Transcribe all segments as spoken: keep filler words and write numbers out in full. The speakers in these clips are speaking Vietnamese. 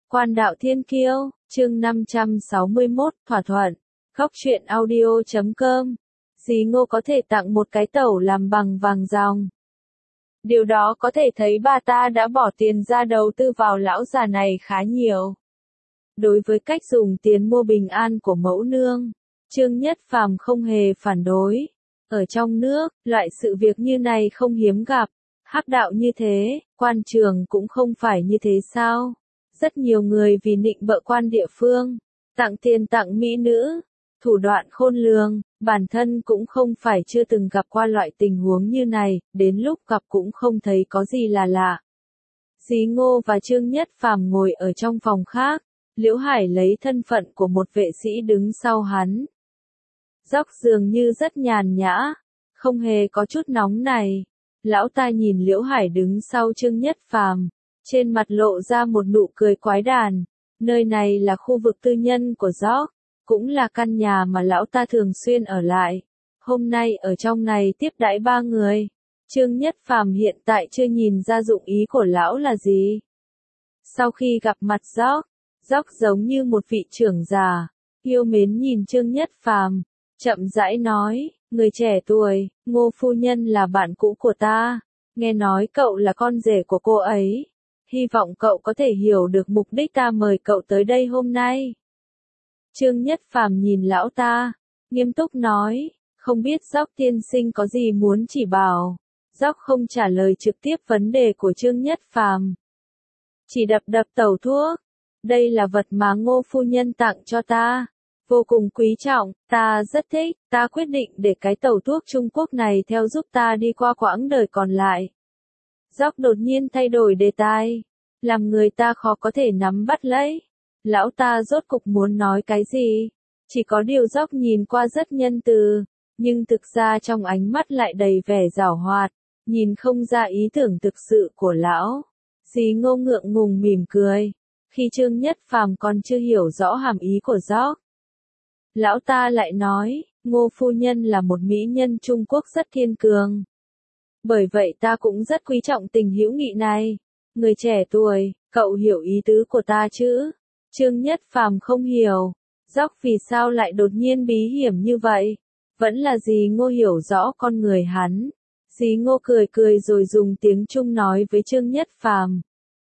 Quan đạo thiên kiêu, chương năm trăm sáu mươi mốt, thỏa thuận. Góc truyện audio chấm com. Dì Ngô có thể tặng một cái tẩu làm bằng vàng ròng. Điều đó có thể thấy bà ta đã bỏ tiền ra đầu tư vào lão già này khá nhiều. Đối với cách dùng tiền mua bình an của mẫu nương, Trương Nhất Phàm không hề phản đối. Ở trong nước, loại sự việc như này không hiếm gặp. Hắc đạo như thế, quan trường cũng không phải như thế sao? Rất nhiều người vì nịnh bợ quan địa phương, tặng tiền tặng mỹ nữ, thủ đoạn khôn lường, bản thân cũng không phải chưa từng gặp qua loại tình huống như này, đến lúc gặp cũng không thấy có gì là lạ. Dì Ngô và Trương Nhất Phàm ngồi ở trong phòng khác, Liễu Hải lấy thân phận của một vệ sĩ đứng sau hắn. Dốc dường như rất nhàn nhã, không hề có chút nóng này. Lão ta nhìn Liễu Hải đứng sau Trương Nhất Phàm, trên mặt lộ ra một nụ cười quái đản. Nơi này là khu vực tư nhân của Dốc, cũng là căn nhà mà lão ta thường xuyên ở lại. Hôm nay ở trong này tiếp đãi ba người. Trương Nhất Phàm hiện tại chưa nhìn ra dụng ý của lão là gì. Sau khi gặp mặt Dốc, Dốc giống như một vị trưởng già, yêu mến nhìn Trương Nhất Phàm, chậm rãi nói, người trẻ tuổi, Ngô phu nhân là bạn cũ của ta, nghe nói cậu là con rể của cô ấy. Hy vọng cậu có thể hiểu được mục đích ta mời cậu tới đây hôm nay. Trương Nhất Phàm nhìn lão ta, nghiêm túc nói, không biết Dốc tiên sinh có gì muốn chỉ bảo. Dốc không trả lời trực tiếp vấn đề của Trương Nhất Phàm, chỉ đập đập tẩu thuốc. Đây là vật mà Ngô phu nhân tặng cho ta, vô cùng quý trọng, ta rất thích, ta quyết định để cái tẩu thuốc Trung Quốc này theo giúp ta đi qua quãng đời còn lại. Dốc đột nhiên thay đổi đề tài, làm người ta khó có thể nắm bắt lấy. Lão ta rốt cục muốn nói cái gì? Chỉ có điều Dốc nhìn qua rất nhân từ, nhưng thực ra trong ánh mắt lại đầy vẻ giảo hoạt, nhìn không ra ý tưởng thực sự của lão. Dì Ngô ngượng ngùng mỉm cười, khi Trương Nhất Phàm còn chưa hiểu rõ hàm ý của Dốc. Lão ta lại nói, Ngô phu nhân là một mỹ nhân Trung Quốc rất thiên cường. Bởi vậy ta cũng rất quý trọng tình hữu nghị này. Người trẻ tuổi, cậu hiểu ý tứ của ta chứ? Trương Nhất Phàm không hiểu. Dốc vì sao lại đột nhiên bí hiểm như vậy? Vẫn là dì Ngô hiểu rõ con người hắn. Dì Ngô cười cười rồi dùng tiếng Trung nói với Trương Nhất Phàm.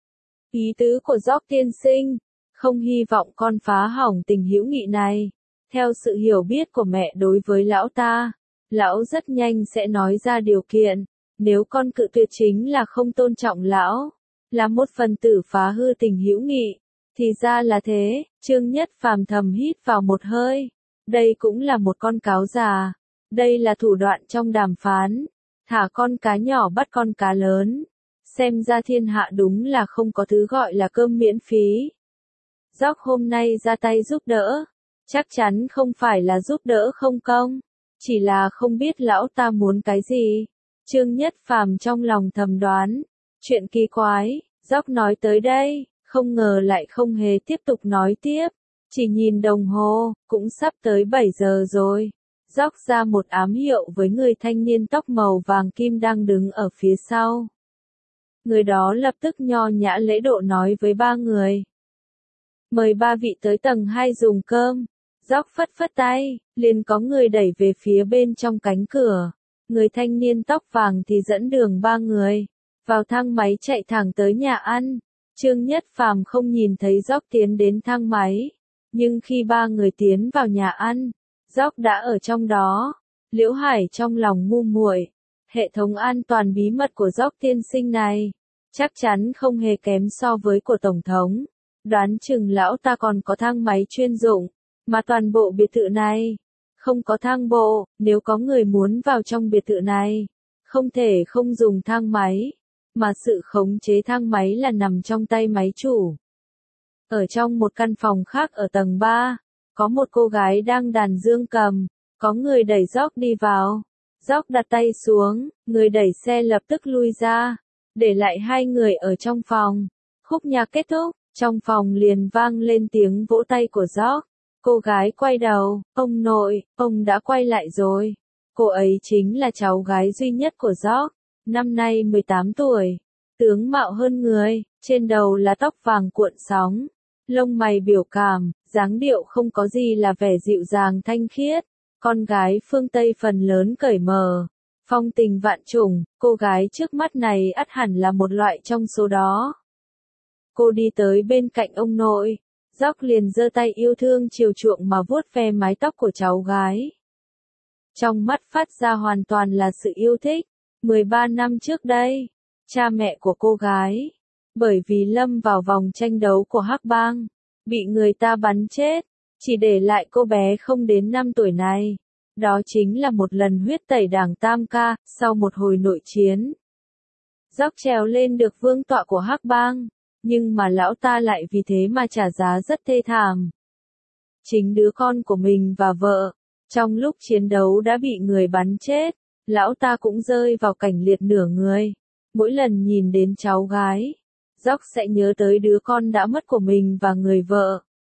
Ý tứ của Dốc tiên sinh, không hy vọng con phá hỏng tình hữu nghị này. Theo sự hiểu biết của mẹ đối với lão ta, lão rất nhanh sẽ nói ra điều kiện. Nếu con cự tuyệt chính là không tôn trọng lão, là một phần tử phá hư tình hữu nghị. Thì ra là thế, Trương Nhất Phàm thầm hít vào một hơi. Đây cũng là một con cáo già. Đây là thủ đoạn trong đàm phán. Thả con cá nhỏ bắt con cá lớn. Xem ra thiên hạ đúng là không có thứ gọi là cơm miễn phí. Dốc hôm nay ra tay giúp đỡ. Chắc chắn không phải là giúp đỡ không công. Chỉ là không biết lão ta muốn cái gì. Trương Nhất Phàm trong lòng thầm đoán. Chuyện kỳ quái, Dốc nói tới đây, không ngờ lại không hề tiếp tục nói tiếp. Chỉ nhìn đồng hồ, cũng sắp tới bảy giờ rồi. Dốc ra một ám hiệu với người thanh niên tóc màu vàng kim đang đứng ở phía sau. Người đó lập tức nho nhã lễ độ nói với ba người. Mời ba vị tới tầng hai dùng cơm. Dốc phất phất tay, liền có người đẩy về phía bên trong cánh cửa. Người thanh niên tóc vàng thì dẫn đường ba người, vào thang máy chạy thẳng tới nhà ăn. Trương Nhất Phàm không nhìn thấy Dốc tiến đến thang máy, nhưng khi ba người tiến vào nhà ăn, Dốc đã ở trong đó. Liễu Hải trong lòng ngu muội, hệ thống an toàn bí mật của Dốc tiên sinh này, chắc chắn không hề kém so với của Tổng thống. Đoán chừng lão ta còn có thang máy chuyên dụng, mà toàn bộ biệt thự này không có thang bộ. Nếu có người muốn vào trong biệt thự này, không thể không dùng thang máy, mà sự khống chế thang máy là nằm trong tay máy chủ. Ở trong một căn phòng khác ở tầng ba, có một cô gái đang đàn dương cầm, có người đẩy Dốc đi vào. Dốc đặt tay xuống, người đẩy xe lập tức lui ra, để lại hai người ở trong phòng. Khúc nhạc kết thúc, trong phòng liền vang lên tiếng vỗ tay của Dốc. Cô gái quay đầu, ông nội, ông đã quay lại rồi. Cô ấy chính là cháu gái duy nhất của Dốc, năm nay mười tám tuổi, tướng mạo hơn người, trên đầu là tóc vàng cuộn sóng, lông mày biểu cảm, dáng điệu không có gì là vẻ dịu dàng thanh khiết. Con gái phương Tây phần lớn cởi mở, phong tình vạn trùng, cô gái trước mắt này ắt hẳn là một loại trong số đó. Cô đi tới bên cạnh ông nội, Dóc liền giơ tay yêu thương chiều chuộng mà vuốt ve mái tóc của cháu gái. Trong mắt phát ra hoàn toàn là sự yêu thích. mười ba năm trước đây, cha mẹ của cô gái, bởi vì lâm vào vòng tranh đấu của Hắc Bang, bị người ta bắn chết, chỉ để lại cô bé không đến năm tuổi này. Đó chính là một lần huyết tẩy đảng Tam Ca, sau một hồi nội chiến. Dóc trèo lên được vương tọa của Hắc Bang, nhưng mà lão ta lại vì thế mà trả giá rất thê thảm. Chính đứa con của mình và vợ, trong lúc chiến đấu đã bị người bắn chết, lão ta cũng rơi vào cảnh liệt nửa người. Mỗi lần nhìn đến cháu gái, Dóc sẽ nhớ tới đứa con đã mất của mình và người vợ.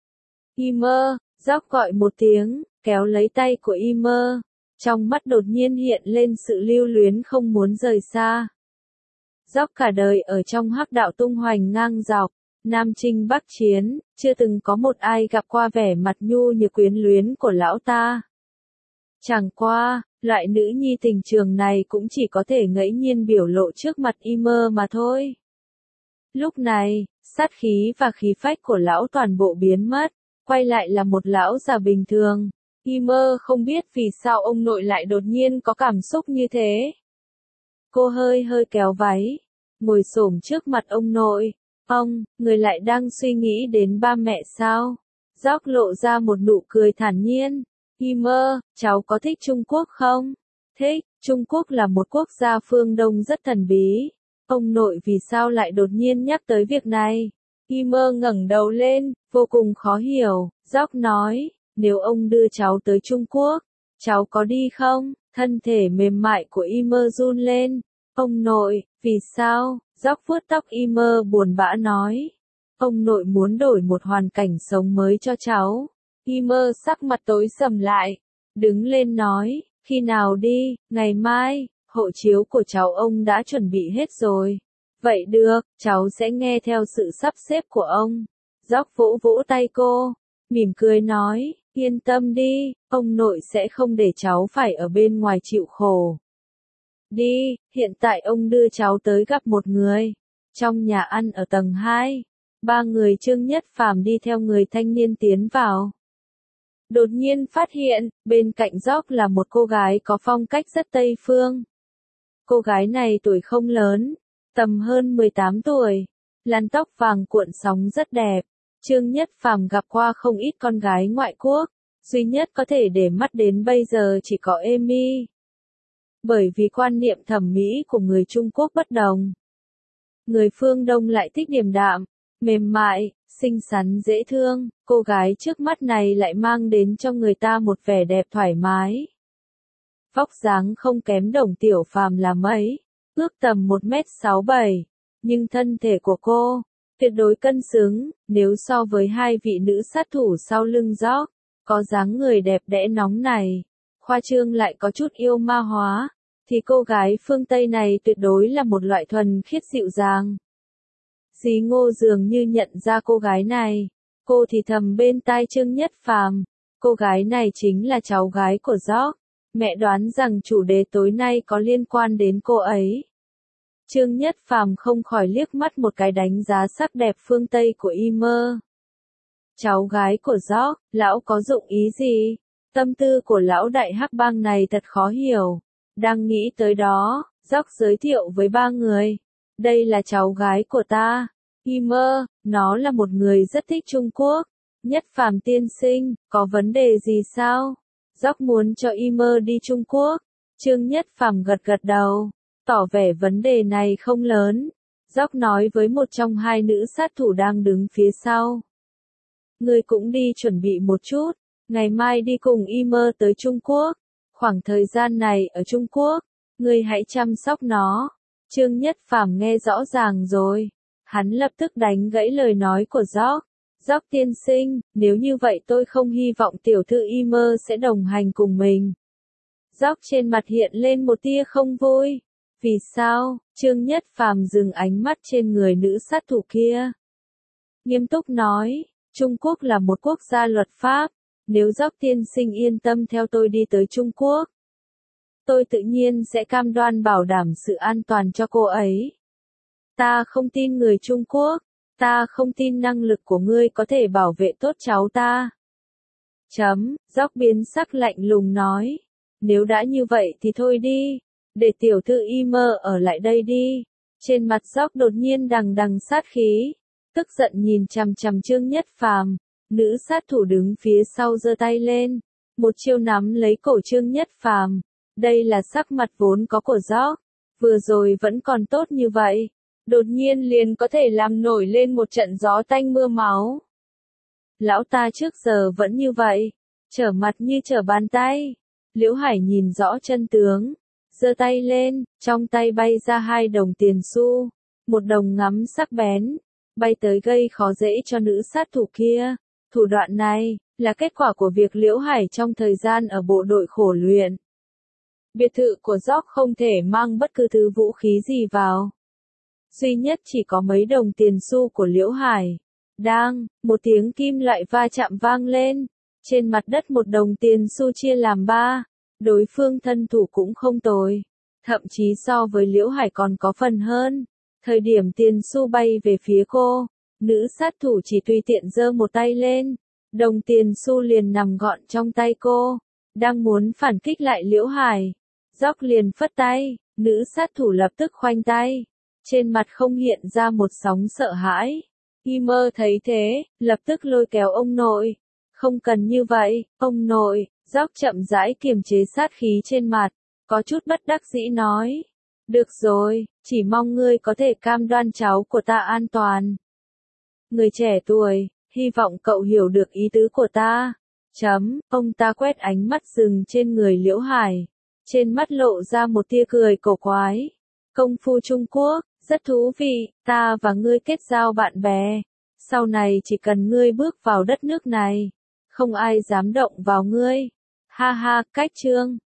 Imer, Dóc gọi một tiếng, kéo lấy tay của Imer, trong mắt đột nhiên hiện lên sự lưu luyến không muốn rời xa. Dóc cả đời ở trong hắc đạo tung hoành ngang dọc, Nam chinh Bắc chiến, chưa từng có một ai gặp qua vẻ mặt nhu như quyến luyến của lão ta. Chẳng qua, loại nữ nhi tình trường này cũng chỉ có thể ngẫu nhiên biểu lộ trước mặt Imer mà thôi. Lúc này, sát khí và khí phách của lão toàn bộ biến mất, quay lại là một lão già bình thường. Imer không biết vì sao ông nội lại đột nhiên có cảm xúc như thế. Cô hơi hơi kéo váy, ngồi xổm trước mặt ông nội. Ông, người lại đang suy nghĩ đến ba mẹ sao? Dóc lộ ra một nụ cười thản nhiên. Imer, cháu có thích Trung Quốc không? Thích, Trung Quốc là một quốc gia phương Đông rất thần bí. Ông nội vì sao lại đột nhiên nhắc tới việc này? Imer ngẩng đầu lên, vô cùng khó hiểu. Dóc nói, nếu ông đưa cháu tới Trung Quốc, cháu có đi không? Thân thể mềm mại của Imer run lên. Ông nội, vì sao? Dóc vuốt tóc Imer buồn bã nói. Ông nội muốn đổi một hoàn cảnh sống mới cho cháu. Imer sắc mặt tối sầm lại, đứng lên nói, khi nào đi? Ngày mai, hộ chiếu của cháu ông đã chuẩn bị hết rồi. Vậy được, cháu sẽ nghe theo sự sắp xếp của ông. Dóc vỗ vỗ tay cô, mỉm cười nói, yên tâm đi, ông nội sẽ không để cháu phải ở bên ngoài chịu khổ. Đi, hiện tại ông đưa cháu tới gặp một người. Trong nhà ăn ở tầng hai, ba người Trương Nhất Phàm đi theo người thanh niên tiến vào. Đột nhiên phát hiện, bên cạnh Dóc là một cô gái có phong cách rất Tây phương. Cô gái này tuổi không lớn, tầm hơn mười tám tuổi, làn tóc vàng cuộn sóng rất đẹp. Trương Nhất Phàm gặp qua không ít con gái ngoại quốc, duy nhất có thể để mắt đến bây giờ chỉ có Amy. Bởi vì quan niệm thẩm mỹ của người Trung Quốc bất đồng. Người phương Đông lại thích điềm đạm, mềm mại, xinh xắn dễ thương, cô gái trước mắt này lại mang đến cho người ta một vẻ đẹp thoải mái. Vóc dáng không kém Đồng Tiểu Phàm là mấy, ước tầm một mét sáu bảy, nhưng thân thể của cô, tuyệt đối cân xứng, nếu so với hai vị nữ sát thủ sau lưng Dóc, có dáng người đẹp đẽ nóng này, khoa trương lại có chút yêu ma hóa, thì cô gái phương Tây này tuyệt đối là một loại thuần khiết dịu dàng. Dì Ngô dường như nhận ra cô gái này, cô thì thầm bên tai Trương Nhất Phàm, cô gái này chính là cháu gái của Dóc, mẹ đoán rằng chủ đề tối nay có liên quan đến cô ấy. Trương Nhất Phàm không khỏi liếc mắt một cái đánh giá sắc đẹp phương Tây của Imer. Cháu gái của Dóc, lão có dụng ý gì? Tâm tư của lão đại hắc bang này thật khó hiểu. Đang nghĩ tới đó, Dóc giới thiệu với ba người. Đây là cháu gái của ta. Imer, nó là một người rất thích Trung Quốc. Nhất Phàm tiên sinh, có vấn đề gì sao? Dóc muốn cho Imer đi Trung Quốc. Trương Nhất Phàm gật gật đầu, tỏ vẻ vấn đề này không lớn. Dóc nói với một trong hai nữ sát thủ đang đứng phía sau. Ngươi cũng đi chuẩn bị một chút, ngày mai đi cùng Imer tới Trung Quốc. Khoảng thời gian này ở Trung Quốc, ngươi hãy chăm sóc nó. Trương Nhất Phàm nghe rõ ràng rồi. Hắn lập tức đánh gãy lời nói của Dóc. Dóc tiên sinh, nếu như vậy tôi không hy vọng tiểu thư Imer sẽ đồng hành cùng mình. Dóc trên mặt hiện lên một tia không vui. Vì sao? Trương Nhất Phàm dừng ánh mắt trên người nữ sát thủ kia. Nghiêm túc nói, Trung Quốc là một quốc gia luật pháp, nếu Dốc tiên sinh yên tâm theo tôi đi tới Trung Quốc, tôi tự nhiên sẽ cam đoan bảo đảm sự an toàn cho cô ấy. Ta không tin người Trung Quốc, ta không tin năng lực của ngươi có thể bảo vệ tốt cháu ta. Chấm, Dốc biến sắc lạnh lùng nói, nếu đã như vậy thì thôi đi, để tiểu thư Ymer ở lại đây đi. Trên mặt Dốc đột nhiên đằng đằng sát khí, tức giận nhìn chằm chằm Trương Nhất Phàm, nữ sát thủ đứng phía sau giơ tay lên, một chiêu nắm lấy cổ Trương Nhất Phàm. Đây là sắc mặt vốn có của Dốc, vừa rồi vẫn còn tốt như vậy, đột nhiên liền có thể làm nổi lên một trận gió tanh mưa máu. Lão ta trước giờ vẫn như vậy, trở mặt như trở bàn tay. Liễu Hải nhìn rõ chân tướng, giơ tay lên, trong tay bay ra hai đồng tiền xu, một đồng ngắm sắc bén, bay tới gây khó dễ cho nữ sát thủ kia. Thủ đoạn này là kết quả của việc Liễu Hải trong thời gian ở bộ đội khổ luyện. Biệt thự của Dốc không thể mang bất cứ thứ vũ khí gì vào. Duy nhất chỉ có mấy đồng tiền xu của Liễu Hải. Đang, một tiếng kim loại va chạm vang lên. Trên mặt đất một đồng tiền xu chia làm ba. Đối phương thân thủ cũng không tồi. Thậm chí so với Liễu Hải còn có phần hơn. Thời điểm tiền xu bay về phía cô, nữ sát thủ chỉ tùy tiện giơ một tay lên. Đồng tiền xu liền nằm gọn trong tay cô. Đang muốn phản kích lại Liễu Hải. Dốc liền phất tay, nữ sát thủ lập tức khoanh tay. Trên mặt không hiện ra một sóng sợ hãi. Ymer thấy thế, lập tức lôi kéo ông nội. Không cần như vậy, ông nội. Dốc chậm rãi kiềm chế sát khí trên mặt, có chút bất đắc dĩ nói. Được rồi, chỉ mong ngươi có thể cam đoan cháu của ta an toàn. Người trẻ tuổi, hy vọng cậu hiểu được ý tứ của ta. Chấm, ông ta quét ánh mắt dừng trên người Liễu Hải. Trên mắt lộ ra một tia cười cổ quái. Công phu Trung Quốc, rất thú vị, ta và ngươi kết giao bạn bè. Sau này chỉ cần ngươi bước vào đất nước này, không ai dám động vào ngươi. Ha ha, cách chương.